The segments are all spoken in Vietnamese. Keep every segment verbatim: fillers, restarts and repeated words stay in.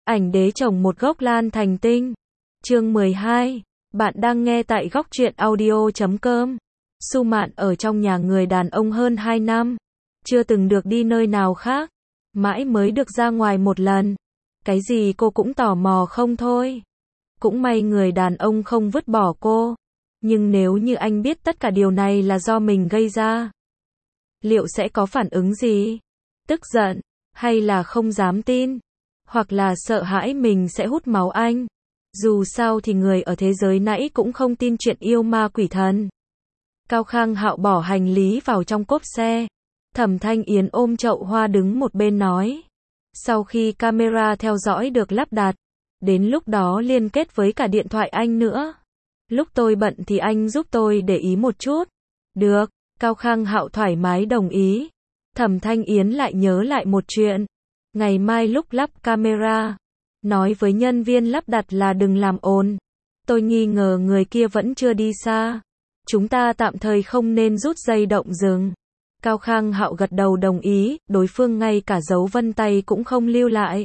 Ảnh đế trồng một gốc lan thành tinh. Chương mười hai. Bạn đang nghe tại góc truyện audio chấm com. Su Mạn ở trong nhà người đàn ông hơn hai năm. Chưa từng được đi nơi nào khác. Mãi mới được ra ngoài một lần. Cái gì cô cũng tò mò không thôi. Cũng may người đàn ông không vứt bỏ cô. Nhưng nếu như anh biết tất cả điều này là do mình gây ra, liệu sẽ có phản ứng gì? Tức giận, hay là không dám tin, hoặc là sợ hãi mình sẽ hút máu anh. Dù sao thì người ở thế giới nãy cũng không tin chuyện yêu ma quỷ thần. Cao Khang Hạo bỏ hành lý vào trong cốp xe. Thẩm Thanh Yến ôm chậu hoa đứng một bên nói. Sau khi camera theo dõi được lắp đặt, đến lúc đó liên kết với cả điện thoại anh nữa. Lúc tôi bận thì anh giúp tôi để ý một chút. Được, Cao Khang Hạo thoải mái đồng ý. Thẩm Thanh Yến lại nhớ lại một chuyện. Ngày mai lúc lắp camera, nói với nhân viên lắp đặt là đừng làm ồn. Tôi nghi ngờ người kia vẫn chưa đi xa. Chúng ta tạm thời không nên rút dây động rừng. Cao Khang Hạo gật đầu đồng ý, đối phương ngay cả dấu vân tay cũng không lưu lại.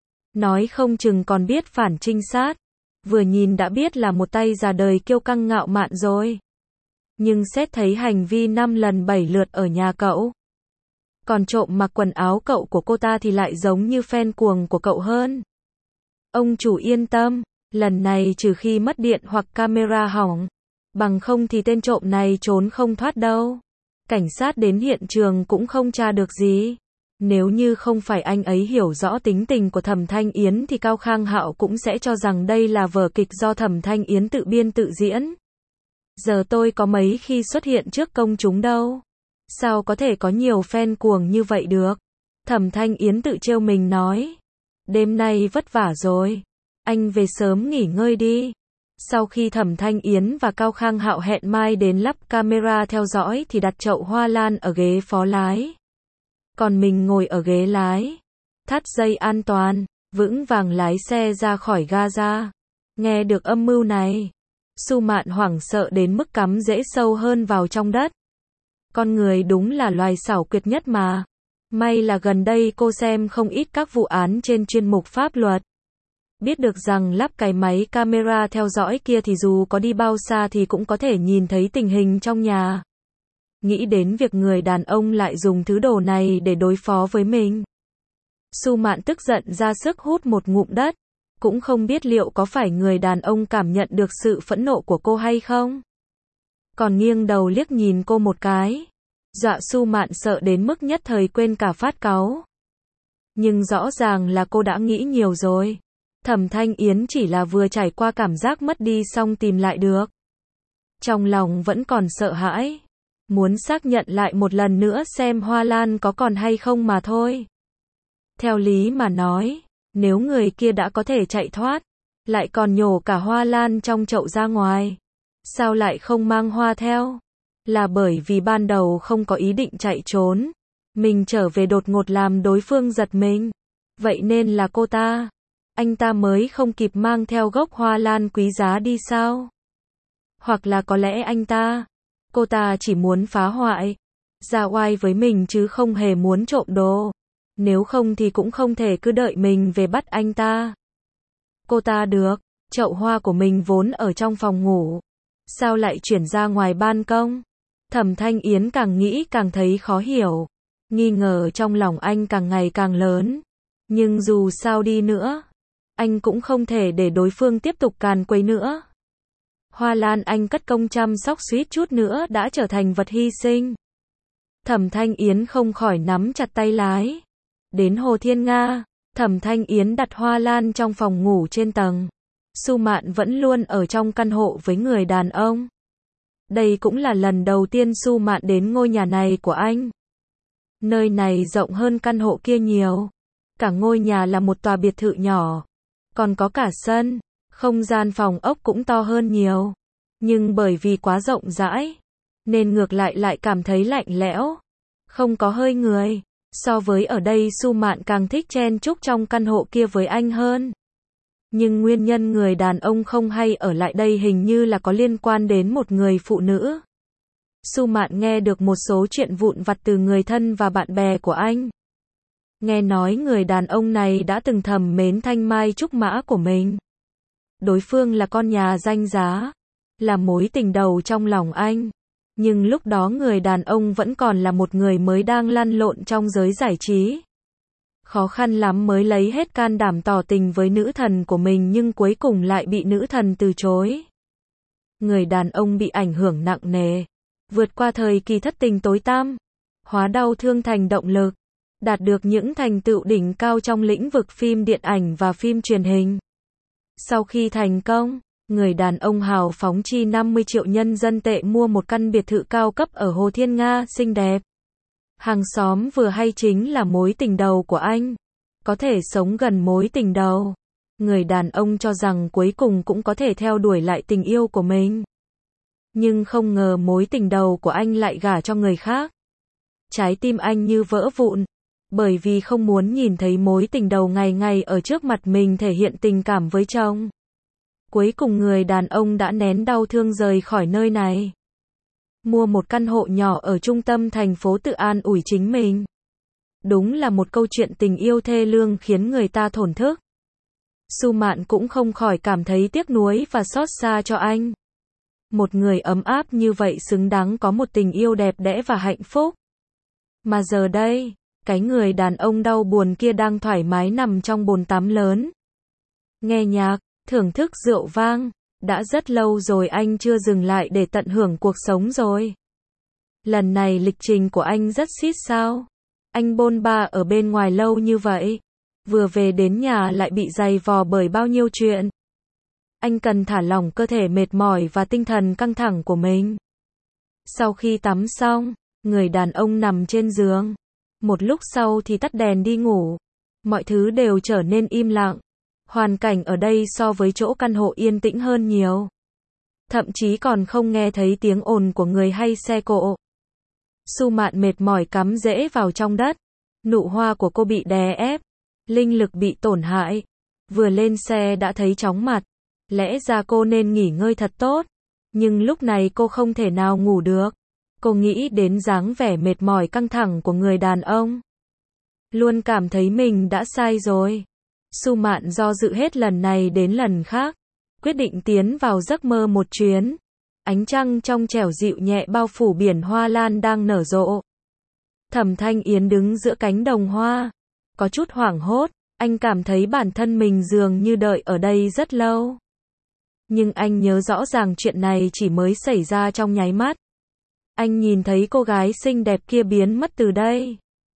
Nói không chừng còn biết phản trinh sát. Vừa nhìn đã biết là một tay già đời kiêu căng ngạo mạn rồi. Nhưng xét thấy hành vi năm lần bảy lượt ở nhà cậu, còn trộm mặc quần áo cậu của cô ta thì lại giống như fan cuồng của cậu hơn. Ông chủ yên tâm, lần này trừ khi mất điện hoặc camera hỏng, bằng không thì tên trộm này trốn không thoát đâu. Cảnh sát đến hiện trường cũng không tra được gì. Nếu như không phải anh ấy hiểu rõ tính tình của Thẩm Thanh Yến thì Cao Khang Hạo cũng sẽ cho rằng đây là vở kịch do Thẩm Thanh Yến tự biên tự diễn. Giờ tôi có mấy khi xuất hiện trước công chúng đâu. Sao có thể có nhiều fan cuồng như vậy được? Thẩm Thanh Yến tự trêu mình nói. Đêm nay vất vả rồi. Anh về sớm nghỉ ngơi đi. Sau khi Thẩm Thanh Yến và Cao Khang Hạo hẹn mai đến lắp camera theo dõi thì đặt chậu hoa lan ở ghế phó lái. Còn mình ngồi ở ghế lái. Thắt dây an toàn, vững vàng lái xe ra khỏi Gaza. Nghe được âm mưu này, Su Mạn hoảng sợ đến mức cắm rễ sâu hơn vào trong đất. Con người đúng là loài xảo quyệt nhất mà. May là gần đây cô xem không ít các vụ án trên chuyên mục pháp luật. Biết được rằng lắp cái máy camera theo dõi kia thì dù có đi bao xa thì cũng có thể nhìn thấy tình hình trong nhà. Nghĩ đến việc người đàn ông lại dùng thứ đồ này để đối phó với mình, Su Mạn tức giận ra sức hút một ngụm đất. Cũng không biết liệu có phải người đàn ông cảm nhận được sự phẫn nộ của cô hay không. Còn nghiêng đầu liếc nhìn cô một cái. Dọa Su Mạn sợ đến mức nhất thời quên cả phát cáu. Nhưng rõ ràng là cô đã nghĩ nhiều rồi. Thẩm Thanh Yến chỉ là vừa trải qua cảm giác mất đi xong tìm lại được. Trong lòng vẫn còn sợ hãi. Muốn xác nhận lại một lần nữa xem hoa lan có còn hay không mà thôi. Theo lý mà nói, nếu người kia đã có thể chạy thoát, lại còn nhổ cả hoa lan trong chậu ra ngoài, sao lại không mang hoa theo? Là bởi vì ban đầu không có ý định chạy trốn. Mình trở về đột ngột làm đối phương giật mình. Vậy nên là cô ta, anh ta mới không kịp mang theo gốc hoa lan quý giá đi sao? Hoặc là có lẽ anh ta, cô ta chỉ muốn phá hoại, ra oai với mình chứ không hề muốn trộm đồ. Nếu không thì cũng không thể cứ đợi mình về bắt anh ta. Cô ta được, chậu hoa của mình vốn ở trong phòng ngủ. Sao lại chuyển ra ngoài ban công? Thẩm Thanh Yến càng nghĩ càng thấy khó hiểu. Nghi ngờ trong lòng anh càng ngày càng lớn. Nhưng dù sao đi nữa, anh cũng không thể để đối phương tiếp tục càn quấy nữa. Hoa lan anh cất công chăm sóc suýt chút nữa đã trở thành vật hy sinh. Thẩm Thanh Yến không khỏi nắm chặt tay lái. Đến Hồ Thiên Nga, Thẩm Thanh Yến đặt hoa lan trong phòng ngủ trên tầng. Su Mạn vẫn luôn ở trong căn hộ với người đàn ông. Đây cũng là lần đầu tiên Su Mạn đến ngôi nhà này của anh. Nơi này rộng hơn căn hộ kia nhiều. Cả ngôi nhà là một tòa biệt thự nhỏ. Còn có cả sân, không gian phòng ốc cũng to hơn nhiều. Nhưng bởi vì quá rộng rãi, nên ngược lại lại cảm thấy lạnh lẽo. Không có hơi người. So với ở đây Su Mạn càng thích chen chúc trong căn hộ kia với anh hơn. Nhưng nguyên nhân người đàn ông không hay ở lại đây hình như là có liên quan đến một người phụ nữ. Su Mạn nghe được một số chuyện vụn vặt từ người thân và bạn bè của anh. Nghe nói người đàn ông này đã từng thầm mến thanh mai trúc mã của mình. Đối phương là con nhà danh giá, là mối tình đầu trong lòng anh. Nhưng lúc đó người đàn ông vẫn còn là một người mới đang lăn lộn trong giới giải trí. Khó khăn lắm mới lấy hết can đảm tỏ tình với nữ thần của mình nhưng cuối cùng lại bị nữ thần từ chối. Người đàn ông bị ảnh hưởng nặng nề, vượt qua thời kỳ thất tình tối tăm, hóa đau thương thành động lực, đạt được những thành tựu đỉnh cao trong lĩnh vực phim điện ảnh và phim truyền hình. Sau khi thành công, người đàn ông hào phóng chi năm mươi triệu nhân dân tệ mua một căn biệt thự cao cấp ở Hồ Thiên Nga xinh đẹp. Hàng xóm vừa hay chính là mối tình đầu của anh. Có thể sống gần mối tình đầu. Người đàn ông cho rằng cuối cùng cũng có thể theo đuổi lại tình yêu của mình. Nhưng không ngờ mối tình đầu của anh lại gả cho người khác. Trái tim anh như vỡ vụn. Bởi vì không muốn nhìn thấy mối tình đầu ngày ngày ở trước mặt mình thể hiện tình cảm với chồng. Cuối cùng người đàn ông đã nén đau thương rời khỏi nơi này. Mua một căn hộ nhỏ ở trung tâm thành phố tự an ủi chính mình. Đúng là một câu chuyện tình yêu thê lương khiến người ta thổn thức. Su Mạn cũng không khỏi cảm thấy tiếc nuối và xót xa cho anh. Một người ấm áp như vậy xứng đáng có một tình yêu đẹp đẽ và hạnh phúc. Mà giờ đây, cái người đàn ông đau buồn kia đang thoải mái nằm trong bồn tắm lớn. Nghe nhạc, thưởng thức rượu vang. Đã rất lâu rồi anh chưa dừng lại để tận hưởng cuộc sống rồi. Lần này lịch trình của anh rất xít sao. Anh bôn ba ở bên ngoài lâu như vậy. Vừa về đến nhà lại bị giày vò bởi bao nhiêu chuyện. Anh cần thả lỏng cơ thể mệt mỏi và tinh thần căng thẳng của mình. Sau khi tắm xong, người đàn ông nằm trên giường. Một lúc sau thì tắt đèn đi ngủ. Mọi thứ đều trở nên im lặng. Hoàn cảnh ở đây so với chỗ căn hộ yên tĩnh hơn nhiều. Thậm chí còn không nghe thấy tiếng ồn của người hay xe cộ. Su Mạn mệt mỏi cắm rễ vào trong đất. Nụ hoa của cô bị đè ép. Linh lực bị tổn hại. Vừa lên xe đã thấy chóng mặt. Lẽ ra cô nên nghỉ ngơi thật tốt. Nhưng lúc này cô không thể nào ngủ được. Cô nghĩ đến dáng vẻ mệt mỏi căng thẳng của người đàn ông. Luôn cảm thấy mình đã sai rồi. Su Mạn do dự hết lần này đến lần khác. Quyết định tiến vào giấc mơ một chuyến. Ánh trăng trong trẻo dịu nhẹ bao phủ biển hoa lan đang nở rộ. Thẩm Thanh Yến đứng giữa cánh đồng hoa. Có chút hoảng hốt. Anh cảm thấy bản thân mình dường như đợi ở đây rất lâu. Nhưng anh nhớ rõ ràng chuyện này chỉ mới xảy ra trong nháy mắt. Anh nhìn thấy cô gái xinh đẹp kia biến mất từ đây.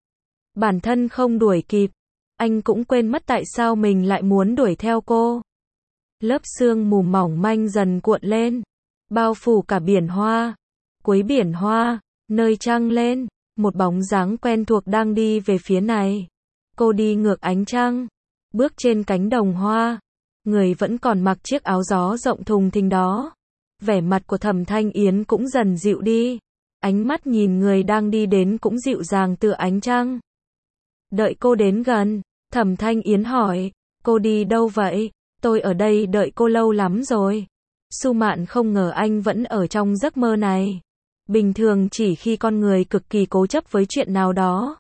Bản thân không đuổi kịp. Anh cũng quên mất tại sao mình lại muốn đuổi theo cô. Lớp sương mù mỏng manh dần cuộn lên. Bao phủ cả biển hoa. Cuối biển hoa, nơi trăng lên. Một bóng dáng quen thuộc đang đi về phía này. Cô đi ngược ánh trăng. Bước trên cánh đồng hoa. Người vẫn còn mặc chiếc áo gió rộng thùng thình đó. Vẻ mặt của Thẩm Thanh Yến cũng dần dịu đi. Ánh mắt nhìn người đang đi đến cũng dịu dàng tựa ánh trăng. Đợi cô đến gần, Thẩm Thanh Yến hỏi, cô đi đâu vậy? Tôi ở đây đợi cô lâu lắm rồi. Su Mạn không ngờ anh vẫn ở trong giấc mơ này. Bình thường chỉ khi con người cực kỳ cố chấp với chuyện nào đó,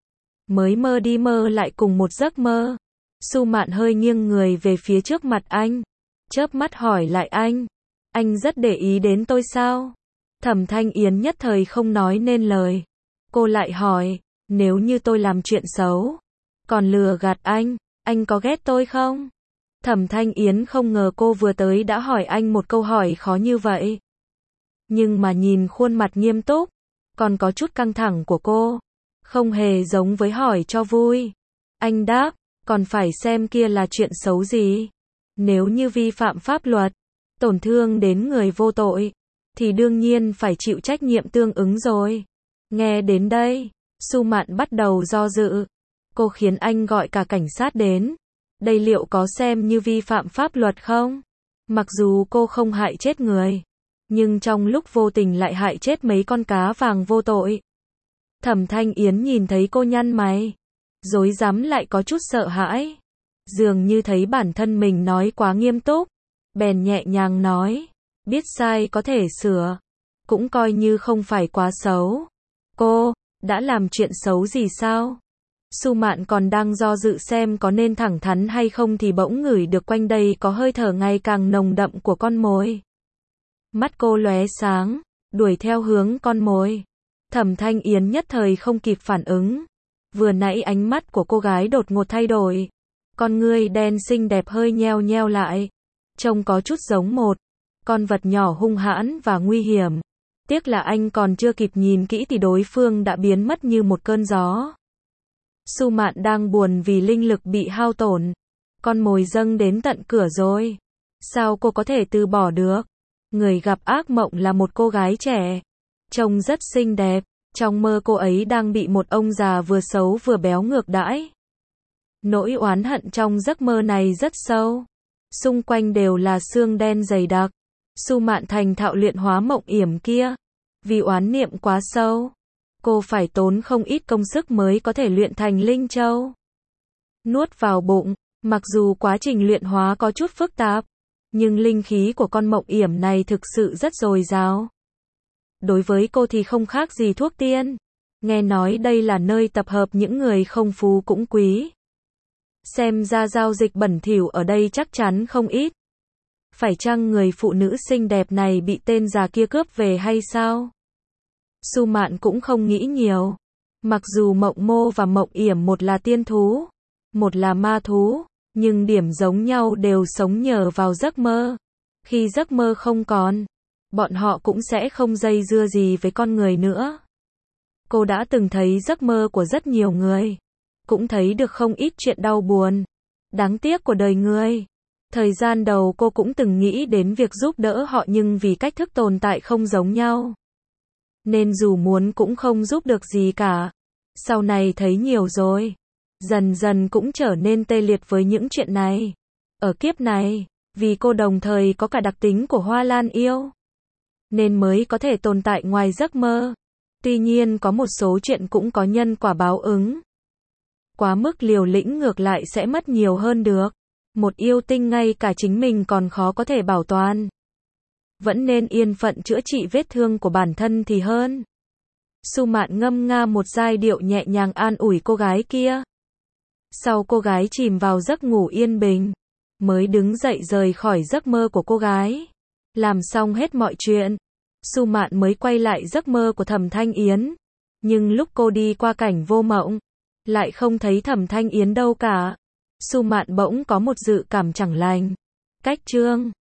mới mơ đi mơ lại cùng một giấc mơ. Su Mạn hơi nghiêng người về phía trước mặt anh, chớp mắt hỏi lại anh, anh rất để ý đến tôi sao? Thẩm Thanh Yến nhất thời không nói nên lời. Cô lại hỏi, nếu như tôi làm chuyện xấu, còn lừa gạt anh, anh có ghét tôi không? Thẩm Thanh Yến không ngờ cô vừa tới đã hỏi anh một câu hỏi khó như vậy. Nhưng mà nhìn khuôn mặt nghiêm túc, còn có chút căng thẳng của cô, không hề giống với hỏi cho vui. Anh đáp, còn phải xem kia là chuyện xấu gì. Nếu như vi phạm pháp luật, tổn thương đến người vô tội, thì đương nhiên phải chịu trách nhiệm tương ứng rồi. Nghe đến đây, Su Mạn bắt đầu do dự. Cô khiến anh gọi cả cảnh sát đến. Đây liệu có xem như vi phạm pháp luật không? Mặc dù cô không hại chết người, nhưng trong lúc vô tình lại hại chết mấy con cá vàng vô tội. Thẩm Thanh Yến nhìn thấy cô nhăn mày, rối rắm lại có chút sợ hãi. Dường như thấy bản thân mình nói quá nghiêm túc, bèn nhẹ nhàng nói, biết sai có thể sửa, cũng coi như không phải quá xấu. Cô, đã làm chuyện xấu gì sao? Su Mạn còn đang do dự xem có nên thẳng thắn hay không thì bỗng ngửi được quanh đây có hơi thở ngày càng nồng đậm của con mồi. Mắt cô lóe sáng, đuổi theo hướng con mồi. Thẩm Thanh Yến nhất thời không kịp phản ứng. Vừa nãy ánh mắt của cô gái đột ngột thay đổi. Con ngươi đen xinh đẹp hơi nheo nheo lại. Trông có chút giống một con vật nhỏ hung hãn và nguy hiểm. Tiếc là anh còn chưa kịp nhìn kỹ thì đối phương đã biến mất như một cơn gió. Su Mạn đang buồn vì linh lực bị hao tổn. Con mồi dâng đến tận cửa rồi. Sao cô có thể từ bỏ được? Người gặp ác mộng là một cô gái trẻ. Trông rất xinh đẹp. Trong mơ cô ấy đang bị một ông già vừa xấu vừa béo ngược đãi. Nỗi oán hận trong giấc mơ này rất sâu. Xung quanh đều là xương đen dày đặc. Su Mạn thành thạo luyện hóa mộng yểm kia. Vì oán niệm quá sâu, cô phải tốn không ít công sức mới có thể luyện thành linh châu. Nuốt vào bụng, mặc dù quá trình luyện hóa có chút phức tạp, nhưng linh khí của con mộng yểm này thực sự rất dồi dào. Đối với cô thì không khác gì thuốc tiên. Nghe nói đây là nơi tập hợp những người không phú cũng quý. Xem ra giao dịch bẩn thỉu ở đây chắc chắn không ít. Phải chăng người phụ nữ xinh đẹp này bị tên già kia cướp về hay sao? Su Mạn cũng không nghĩ nhiều. Mặc dù Mộng Mô và Mộng Yểm một là tiên thú, một là ma thú, nhưng điểm giống nhau đều sống nhờ vào giấc mơ. Khi giấc mơ không còn, bọn họ cũng sẽ không dây dưa gì với con người nữa. Cô đã từng thấy giấc mơ của rất nhiều người, cũng thấy được không ít chuyện đau buồn, đáng tiếc của đời người. Thời gian đầu cô cũng từng nghĩ đến việc giúp đỡ họ nhưng vì cách thức tồn tại không giống nhau, nên dù muốn cũng không giúp được gì cả. Sau này thấy nhiều rồi, dần dần cũng trở nên tê liệt với những chuyện này. Ở kiếp này, vì cô đồng thời có cả đặc tính của Hoa Lan yêu, nên mới có thể tồn tại ngoài giấc mơ. Tuy nhiên có một số chuyện cũng có nhân quả báo ứng. Quá mức liều lĩnh ngược lại sẽ mất nhiều hơn được. Một yêu tinh ngay cả chính mình còn khó có thể bảo toàn. Vẫn nên yên phận chữa trị vết thương của bản thân thì hơn. Su Mạn ngâm nga một giai điệu nhẹ nhàng an ủi cô gái kia. Sau cô gái chìm vào giấc ngủ yên bình, mới đứng dậy rời khỏi giấc mơ của cô gái. Làm xong hết mọi chuyện, Su Mạn mới quay lại giấc mơ của Thẩm Thanh Yến. Nhưng lúc cô đi qua cảnh vô mộng, lại không thấy Thẩm Thanh Yến đâu cả. Su Mạn bỗng có một dự cảm chẳng lành. Cách chương